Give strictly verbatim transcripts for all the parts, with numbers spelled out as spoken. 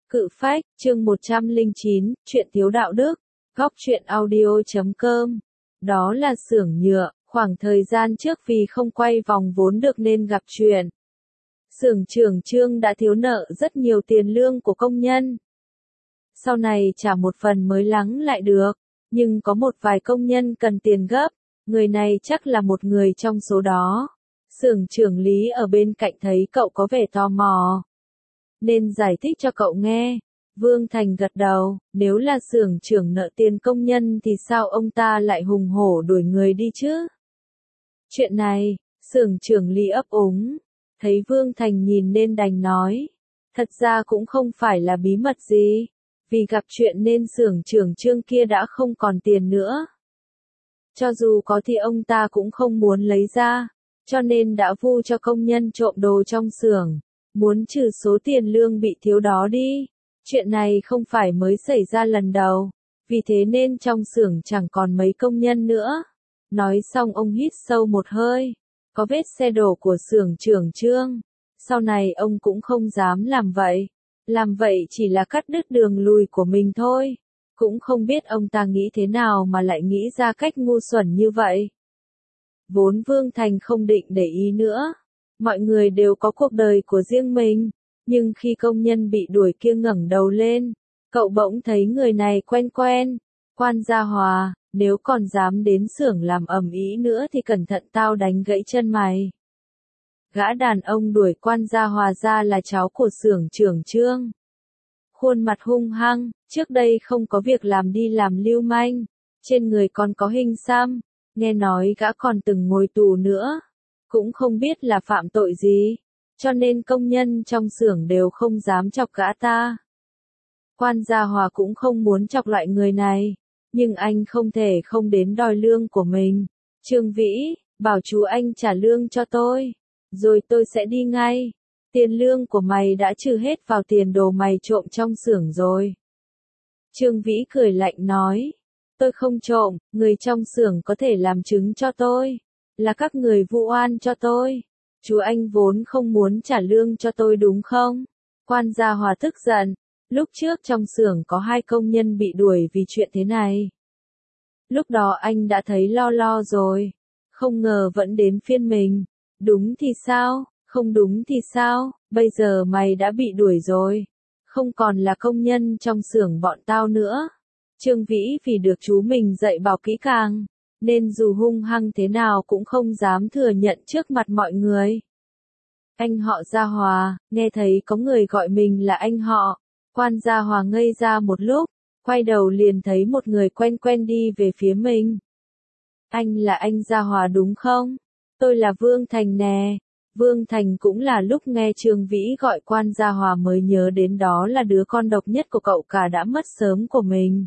Cự phách, chương một trăm lẻ chín, chuyện thiếu đạo đức, góc truyện audio chấm com. Đó là xưởng nhựa, khoảng thời gian trước vì không quay vòng vốn được nên gặp chuyện. Xưởng trưởng Trương đã thiếu nợ rất nhiều tiền lương của công nhân. Sau này trả một phần mới lắng lại được, nhưng có một vài công nhân cần tiền gấp, người này chắc là một người trong số đó. Xưởng trưởng Lý ở bên cạnh thấy cậu có vẻ tò mò, nên giải thích cho cậu nghe. Vương Thành gật đầu, nếu là xưởng trưởng nợ tiền công nhân thì sao ông ta lại hùng hổ đuổi người đi chứ? Chuyện này, xưởng trưởng Lý ấp úng, thấy Vương Thành nhìn nên đành nói. Thật ra cũng không phải là bí mật gì, vì gặp chuyện nên xưởng trưởng Trương kia đã không còn tiền nữa. Cho dù có thì ông ta cũng không muốn lấy ra, cho nên đã vu cho công nhân trộm đồ trong xưởng, muốn trừ số tiền lương bị thiếu đó đi. Chuyện này không phải mới xảy ra lần đầu, vì thế nên trong xưởng chẳng còn mấy công nhân nữa. Nói xong ông hít sâu một hơi, có vết xe đổ của xưởng trưởng Trương. Sau này ông cũng không dám làm vậy, làm vậy chỉ là cắt đứt đường lùi của mình thôi. Cũng không biết ông ta nghĩ thế nào mà lại nghĩ ra cách ngu xuẩn như vậy. Vốn Vương Thành không định để ý nữa, mọi người đều có cuộc đời của riêng mình. Nhưng khi công nhân bị đuổi kia ngẩng đầu lên, cậu bỗng thấy người này quen quen. Quan Gia Hòa, nếu còn dám đến xưởng làm ầm ĩ nữa thì cẩn thận tao đánh gãy chân mày. Gã đàn ông đuổi Quan Gia Hòa ra là cháu của xưởng trưởng Trương. Khuôn mặt hung hăng, trước đây không có việc làm đi làm lưu manh, trên người còn có hình xăm, nghe nói gã còn từng ngồi tù nữa, cũng không biết là phạm tội gì, cho nên công nhân trong xưởng đều không dám chọc gã ta. Quan Gia Hòa cũng không muốn chọc loại người này, nhưng anh không thể không đến đòi lương của mình. Trương Vĩ, bảo chú anh trả lương cho tôi, rồi tôi sẽ đi ngay. Tiền lương của mày đã trừ hết vào tiền đồ mày trộm trong xưởng rồi. Trương Vĩ cười lạnh nói, tôi không trộm, người trong xưởng có thể làm chứng cho tôi, là các người vu oan cho tôi. Chú anh vốn không muốn trả lương cho tôi đúng không? Quan Gia Hòa tức giận, lúc trước trong xưởng có hai công nhân bị đuổi vì chuyện thế này. Lúc đó anh đã thấy lo lo rồi, không ngờ vẫn đến phiên mình. Đúng thì sao, không đúng thì sao, bây giờ mày đã bị đuổi rồi, không còn là công nhân trong xưởng bọn tao nữa. Trương Vĩ vì được chú mình dạy bảo kỹ càng, nên dù hung hăng thế nào cũng không dám thừa nhận trước mặt mọi người. Anh họ Gia Hòa, nghe thấy có người gọi mình là anh họ. Quan Gia Hòa ngây ra một lúc, quay đầu liền thấy một người quen quen đi về phía mình. Anh là anh Gia Hòa đúng không? Tôi là Vương Thành nè. Vương Thành cũng là lúc nghe Trương Vĩ gọi Quan Gia Hòa mới nhớ đến đó là đứa con độc nhất của cậu cả đã mất sớm của mình.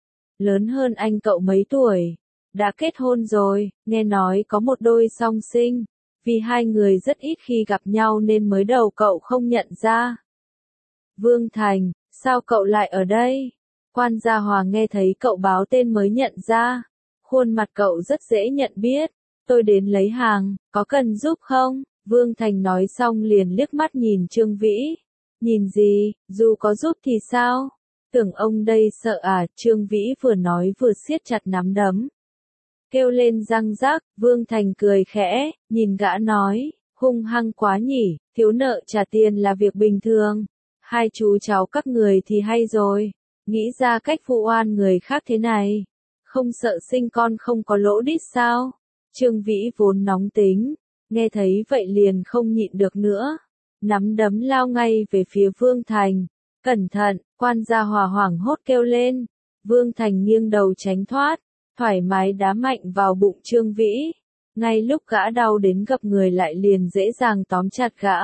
Lớn hơn anh cậu mấy tuổi, đã kết hôn rồi, nghe nói có một đôi song sinh. Vì hai người rất ít khi gặp nhau nên mới đầu cậu không nhận ra. Vương Thành, sao cậu lại ở đây? Quan Gia Hòa nghe thấy cậu báo tên mới nhận ra. Khuôn mặt cậu rất dễ nhận biết. Tôi đến lấy hàng, có cần giúp không? Vương Thành nói xong liền liếc mắt nhìn Trương Vĩ. Nhìn gì, dù có giúp thì sao? Tưởng ông đây sợ à? Trương Vĩ vừa nói vừa siết chặt nắm đấm. Kêu lên răng rắc, Vương Thành cười khẽ, nhìn gã nói, hung hăng quá nhỉ, thiếu nợ trả tiền là việc bình thường. Hai chú cháu các người thì hay rồi, nghĩ ra cách vu oan người khác thế này, không sợ sinh con không có lỗ đít sao? Trương Vĩ vốn nóng tính, nghe thấy vậy liền không nhịn được nữa, nắm đấm lao ngay về phía Vương Thành. Cẩn thận, Quan Gia Hòa hoảng hốt kêu lên. Vương Thành nghiêng đầu tránh thoát, thoải mái đá mạnh vào bụng Trương Vĩ. Ngay lúc gã đau đến gập người lại liền dễ dàng tóm chặt gã.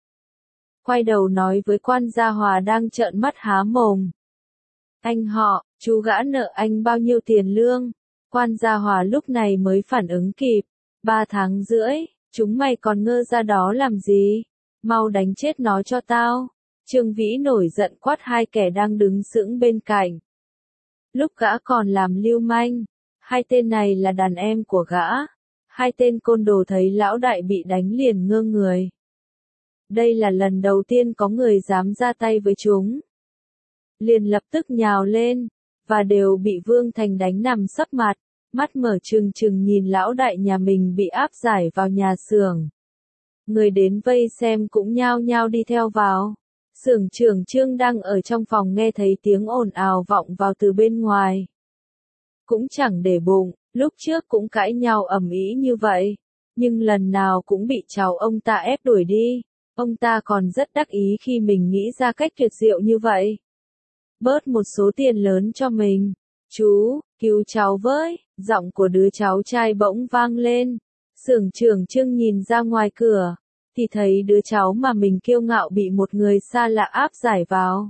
Quay đầu nói với Quan Gia Hòa đang trợn mắt há mồm. Anh họ, chú gã nợ anh bao nhiêu tiền lương? Quan Gia Hòa lúc này mới phản ứng kịp. Ba tháng rưỡi, chúng mày còn ngơ ra đó làm gì? Mau đánh chết nó cho tao. Trương Vĩ nổi giận quát hai kẻ đang đứng sững bên cạnh. Lúc gã còn làm lưu manh, hai tên này là đàn em của gã. Hai tên côn đồ thấy lão đại bị đánh liền ngơ người. Đây là lần đầu tiên có người dám ra tay với chúng. liền lập tức nhào lên, và đều bị Vương Thành đánh nằm sấp mặt, mắt mở trừng trừng nhìn lão đại nhà mình bị áp giải vào nhà xưởng. Người đến vây xem cũng nhao nhao đi theo vào. Xưởng trưởng Trương đang ở trong phòng nghe thấy tiếng ồn ào vọng vào từ bên ngoài. Cũng chẳng để bụng, lúc trước cũng cãi nhau ầm ĩ như vậy, nhưng lần nào cũng bị cháu ông ta ép đuổi đi. Ông ta còn rất đắc ý khi mình nghĩ ra cách tuyệt diệu như vậy. Bớt một số tiền lớn cho mình. Chú, cứu cháu với, giọng của đứa cháu trai bỗng vang lên. Xưởng trưởng Trương nhìn ra ngoài cửa, thì thấy đứa cháu mà mình kiêu ngạo bị một người xa lạ áp giải vào.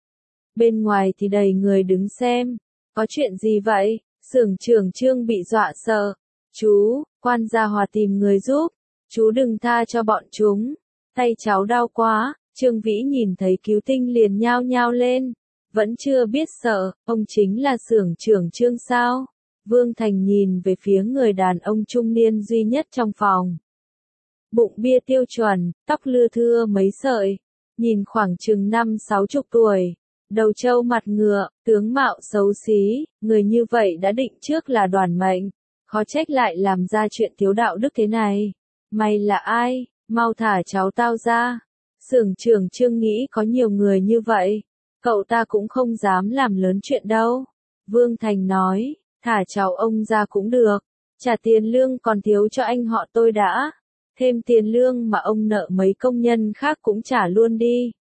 Bên ngoài thì đầy người đứng xem. Có chuyện gì vậy? Xưởng trưởng Trương bị dọa sợ. Chú, quan gia Hòa tìm người giúp. Chú đừng tha cho bọn chúng. Tay cháu đau quá. Trương Vĩ nhìn thấy cứu tinh liền nhao nhao lên. Vẫn chưa biết sợ, ông chính là xưởng trưởng Trương sao? Vương Thành nhìn về phía người đàn ông trung niên duy nhất trong phòng. Bụng bia tiêu chuẩn, tóc lưa thưa mấy sợi, nhìn khoảng chừng năm sáu chục tuổi, đầu trâu mặt ngựa, tướng mạo xấu xí, người như vậy đã định trước là đoàn mệnh, khó trách lại làm ra chuyện thiếu đạo đức thế này. Mày là ai? Mau thả cháu tao ra. Xưởng trưởng Trương nghĩ có nhiều người như vậy, cậu ta cũng không dám làm lớn chuyện đâu. Vương Thành nói, thả cháu ông ra cũng được, trả tiền lương còn thiếu cho anh họ tôi đã. Thêm tiền lương mà ông nợ mấy công nhân khác cũng trả luôn đi.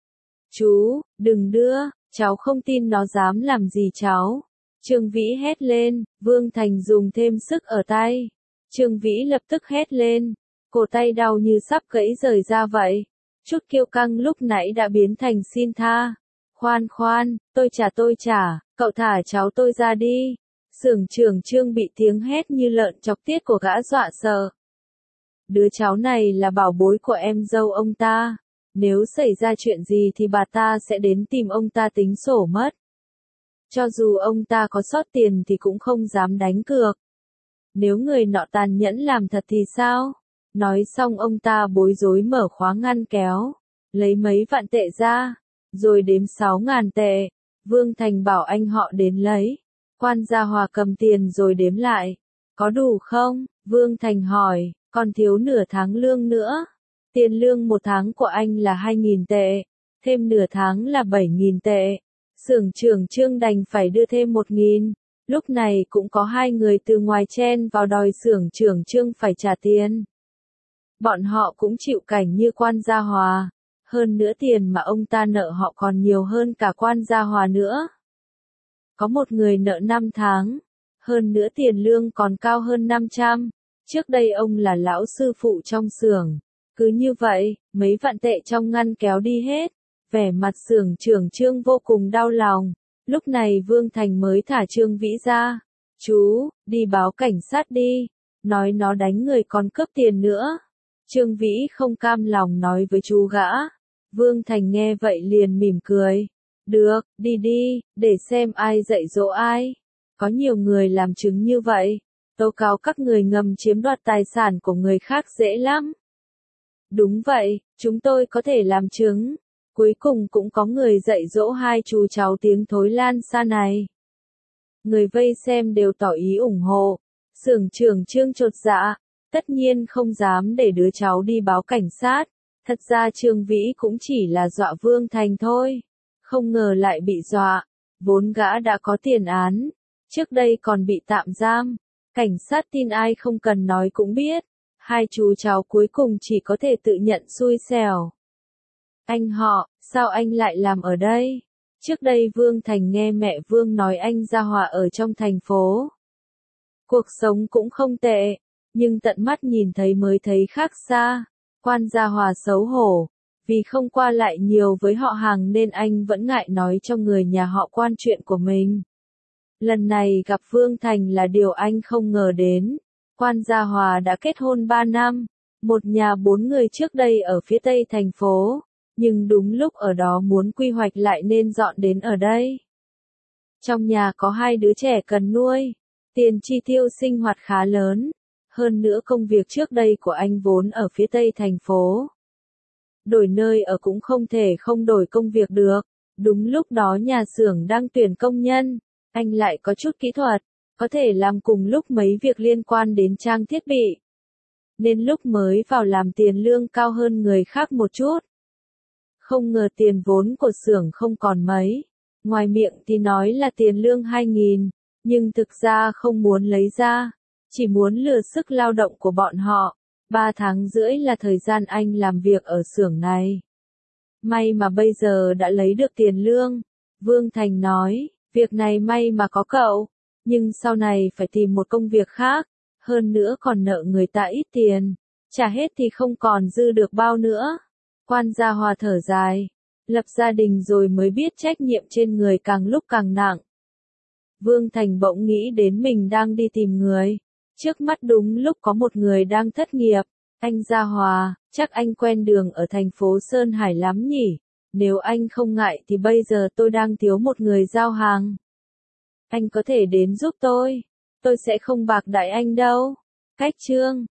Chú, đừng đưa, cháu không tin nó dám làm gì cháu. Trương Vĩ hét lên, Vương Thành dùng thêm sức ở tay. Trương Vĩ lập tức hét lên, cổ tay đau như sắp gãy rời ra vậy. Chút kiêu căng lúc nãy đã biến thành xin tha. Khoan khoan, tôi trả tôi trả, cậu thả cháu tôi ra đi. Xưởng trưởng Trương bị tiếng hét như lợn chọc tiết của gã dọa sợ. Đứa cháu này là bảo bối của em dâu ông ta. Nếu xảy ra chuyện gì thì bà ta sẽ đến tìm ông ta tính sổ mất. Cho dù ông ta có sót tiền thì cũng không dám đánh cược. Nếu người nọ tàn nhẫn làm thật thì sao? Nói xong ông ta bối rối mở khóa ngăn kéo, lấy mấy vạn tệ ra, rồi đếm sáu ngàn tệ. Vương Thành bảo anh họ đến lấy. Quan gia Hòa cầm tiền rồi đếm lại. Có đủ không? Vương Thành hỏi, còn thiếu nửa tháng lương nữa. Tiền lương một tháng của anh là hai nghìn tệ, thêm nửa tháng là bảy nghìn tệ. Xưởng trưởng Trương đành phải đưa thêm một nghìn. Lúc này cũng có hai người từ ngoài chen vào đòi xưởng trưởng Trương phải trả tiền. Bọn họ cũng chịu cảnh như quan gia Hòa. Hơn nữa tiền mà ông ta nợ họ còn nhiều hơn cả quan gia Hòa nữa. Có một người nợ năm tháng. Hơn nữa tiền lương còn cao hơn năm trăm. Trước đây ông là lão sư phụ trong xưởng. Cứ như vậy, mấy vạn tệ trong ngăn kéo đi hết. Vẻ mặt xưởng trưởng Trương vô cùng đau lòng. Lúc này Vương Thành mới thả Trương Vĩ ra. Chú, đi báo cảnh sát đi. Nói nó đánh người còn cướp tiền nữa. Trương Vĩ không cam lòng nói với chú gã. Vương Thành nghe vậy liền mỉm cười. Được, đi đi, để xem ai dạy dỗ ai. Có nhiều người làm chứng như vậy. Tố cáo các người ngầm chiếm đoạt tài sản của người khác dễ lắm. Đúng vậy, chúng tôi có thể làm chứng. Cuối cùng cũng có người dạy dỗ hai chú cháu tiếng thối lan xa này. Người vây xem đều tỏ ý ủng hộ. Xưởng trưởng Trương chột dạ, tất nhiên không dám để đứa cháu đi báo cảnh sát. Thật ra Trương Vĩ cũng chỉ là dọa Vương Thành thôi. Không ngờ lại bị dọa. Vốn gã đã có tiền án. Trước đây còn bị tạm giam. Cảnh sát tin ai không cần nói cũng biết. Hai chú cháu cuối cùng chỉ có thể tự nhận xui xẻo. Anh họ, sao anh lại làm ở đây? Trước đây Vương Thành nghe mẹ Vương nói anh Gia Hòa ở trong thành phố. Cuộc sống cũng không tệ, nhưng tận mắt nhìn thấy mới thấy khác xa. Quan Gia Hòa xấu hổ, vì không qua lại nhiều với họ hàng nên anh vẫn ngại nói cho người nhà họ Quan chuyện của mình. Lần này gặp Vương Thành là điều anh không ngờ đến. Quan Gia Hòa đã kết hôn ba năm, một nhà bốn người trước đây ở phía tây thành phố, nhưng đúng lúc ở đó muốn quy hoạch lại nên dọn đến ở đây. Trong nhà có hai đứa trẻ cần nuôi, tiền chi tiêu sinh hoạt khá lớn, hơn nữa công việc trước đây của anh vốn ở phía tây thành phố. Đổi nơi ở cũng không thể không đổi công việc được, Đúng lúc đó nhà xưởng đang tuyển công nhân, anh lại có chút kỹ thuật, có thể làm cùng lúc mấy việc liên quan đến trang thiết bị. Nên lúc mới vào làm tiền lương cao hơn người khác một chút. Không ngờ tiền vốn của xưởng không còn mấy. Ngoài miệng thì nói là tiền lương hai nghìn, nhưng thực ra không muốn lấy ra, chỉ muốn lừa sức lao động của bọn họ. Ba tháng rưỡi là thời gian anh làm việc ở xưởng này. May mà bây giờ đã lấy được tiền lương. Vương Thành nói, việc này may mà có cậu, nhưng sau này phải tìm một công việc khác, hơn nữa còn nợ người ta ít tiền, trả hết thì không còn dư được bao nữa. Quan Gia Hòa thở dài, lập gia đình rồi mới biết trách nhiệm trên người càng lúc càng nặng. Vương Thành bỗng nghĩ đến mình đang đi tìm người, trước mắt đúng lúc có một người đang thất nghiệp. Anh Gia Hòa, chắc anh quen đường ở thành phố Sơn Hải lắm nhỉ? Nếu anh không ngại thì bây giờ tôi đang thiếu một người giao hàng. Anh có thể đến giúp tôi, tôi sẽ không bạc đãi anh đâu. Cách chương